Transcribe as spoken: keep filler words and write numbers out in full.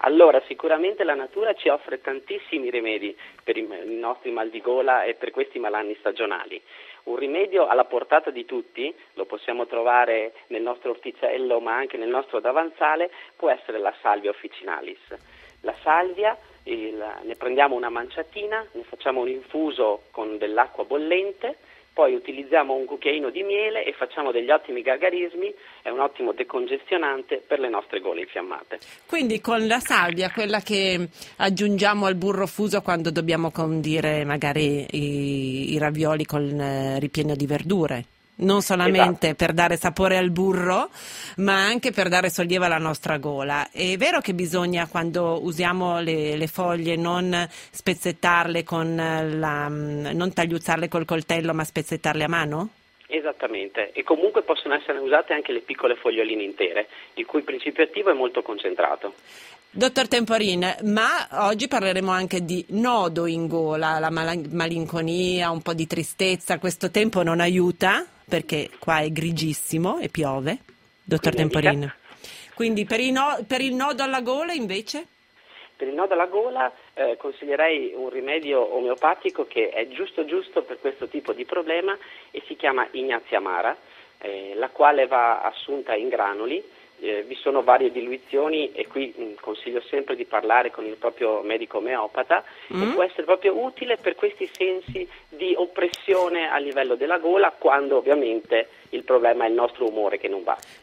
Allora, sicuramente la natura ci offre tantissimi rimedi per i, i nostri mal di gola e per questi malanni stagionali. Un rimedio alla portata di tutti, lo possiamo trovare nel nostro orticello ma anche nel nostro davanzale, può essere la salvia officinalis. La salvia, il, ne prendiamo una manciatina, ne facciamo un infuso con dell'acqua bollente, poi utilizziamo un cucchiaino di miele e facciamo degli ottimi gargarismi, è un ottimo decongestionante per le nostre gole infiammate. Quindi con la salvia, quella che aggiungiamo al burro fuso quando dobbiamo condire magari i, i ravioli con eh, ripieno di verdure. Non solamente Esatto. per dare sapore al burro, ma anche per dare sollievo alla nostra gola. È vero che bisogna, quando usiamo le, le foglie, non spezzettarle con la, non tagliuzzarle col coltello, ma spezzettarle a mano? Esattamente, e comunque possono essere usate anche le piccole foglioline intere, il cui principio attivo è molto concentrato. Dottor Temporin, ma oggi parleremo anche di nodo in gola, la mal- malinconia, un po' di tristezza. Questo tempo non aiuta, perché qua è grigissimo e piove, dottor Quindi Temporin. indica? Quindi per, i no- per il nodo alla gola invece? Per il nodo alla gola eh, consiglierei un rimedio omeopatico che è giusto giusto per questo tipo di problema e si chiama Ignazia Amara, eh, la quale va assunta in granuli. Eh, vi sono varie diluizioni e qui mh, consiglio sempre di parlare con il proprio medico omeopata mm. e può essere proprio utile per questi sensi di oppressione a livello della gola, quando ovviamente il problema è il nostro umore che non va.